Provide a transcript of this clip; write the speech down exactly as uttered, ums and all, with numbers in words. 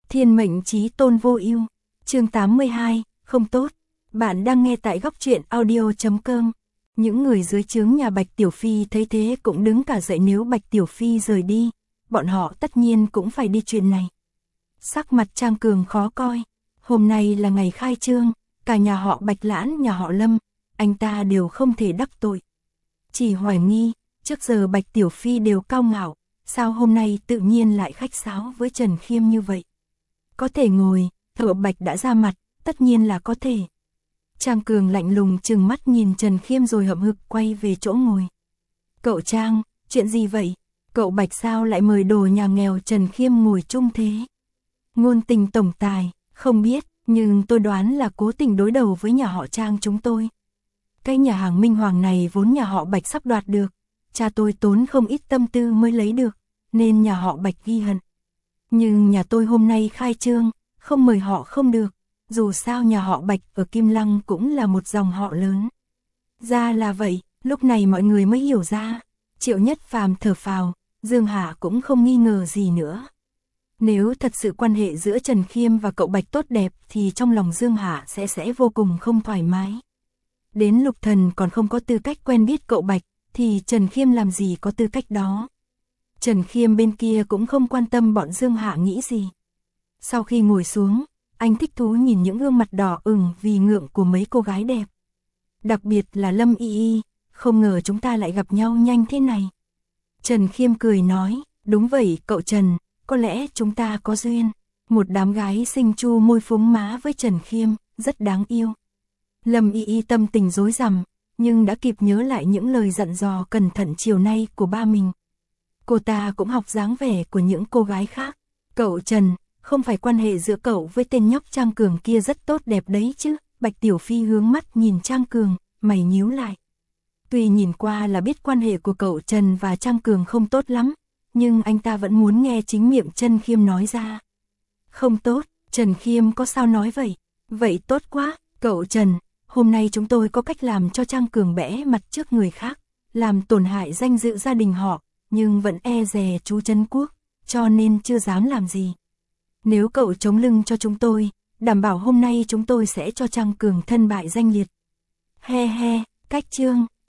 Thiên mệnh chí tôn vô ưu. Chương tám mươi hai, không tốt. Bạn đang nghe tại góc truyện audio chấm com. Những người dưới trướng nhà Bạch Tiểu Phi thấy thế cũng đứng cả dậy, nếu Bạch Tiểu Phi rời đi, bọn họ tất nhiên cũng phải đi chuyện này. Sắc mặt Trang Cường khó coi, hôm nay là ngày khai trương, cả nhà họ Bạch Lãn, nhà họ Lâm, anh ta đều không thể đắc tội. Chỉ hoài nghi, trước giờ Bạch Tiểu Phi đều cao ngạo, sao hôm nay tự nhiên lại khách sáo với Trần Khiêm như vậy? Có thể ngồi, thợ Bạch đã ra mặt, tất nhiên là có thể. Trang Cường lạnh lùng trừng mắt nhìn Trần Khiêm rồi hậm hực quay về chỗ ngồi. Cậu Trang, chuyện gì vậy? Cậu Bạch sao lại mời đồ nhà nghèo Trần Khiêm ngồi chung thế? Ngôn tình tổng tài, không biết, nhưng tôi đoán là cố tình đối đầu với nhà họ Trang chúng tôi. Cái nhà hàng Minh Hoàng này vốn nhà họ Bạch sắp đoạt được, cha tôi tốn không ít tâm tư mới lấy được, nên nhà họ Bạch ghi hận. Nhưng nhà tôi hôm nay khai trương, không mời họ không được, dù sao nhà họ Bạch ở Kim Lăng cũng là một dòng họ lớn. Ra là vậy, lúc này mọi người mới hiểu ra. Triệu Nhất Phàm thở phào, Dương Hà cũng không nghi ngờ gì nữa. Nếu thật sự quan hệ giữa Trần Khiêm và cậu Bạch tốt đẹp thì trong lòng Dương Hà sẽ sẽ vô cùng không thoải mái. Đến Lục Thần còn không có tư cách quen biết cậu Bạch, thì Trần Khiêm làm gì có tư cách đó. Trần Khiêm bên kia cũng không quan tâm bọn Dương Hạ nghĩ gì. Sau khi ngồi xuống, anh thích thú nhìn những gương mặt đỏ ửng vì ngượng của mấy cô gái đẹp. Đặc biệt là Lâm Y Y, không ngờ chúng ta lại gặp nhau nhanh thế này. Trần Khiêm cười nói, đúng vậy cậu Trần, có lẽ chúng ta có duyên. Một đám gái xinh chu môi phúng má với Trần Khiêm, rất đáng yêu. Lâm Y Y tâm tình rối rắm, nhưng đã kịp nhớ lại những lời dặn dò cẩn thận chiều nay của ba mình. Cô ta cũng học dáng vẻ của những cô gái khác. Cậu Trần, không phải quan hệ giữa cậu với tên nhóc Trang Cường kia rất tốt đẹp đấy chứ? Bạch Tiểu Phi hướng mắt nhìn Trang Cường, mày nhíu lại. Tuy nhìn qua là biết quan hệ của cậu Trần và Trang Cường không tốt lắm, nhưng anh ta vẫn muốn nghe chính miệng Trần Khiêm nói ra. Không tốt, Trần Khiêm có sao nói vậy? Vậy tốt quá, cậu Trần, hôm nay chúng tôi có cách làm cho Trang Cường bẽ mặt trước người khác, làm tổn hại danh dự gia đình họ, nhưng vẫn e dè chú Trấn Quốc, cho nên chưa dám làm gì. Nếu cậu chống lưng cho chúng tôi, đảm bảo hôm nay chúng tôi sẽ cho Trang Cường thân bại danh liệt. He he, cách chương.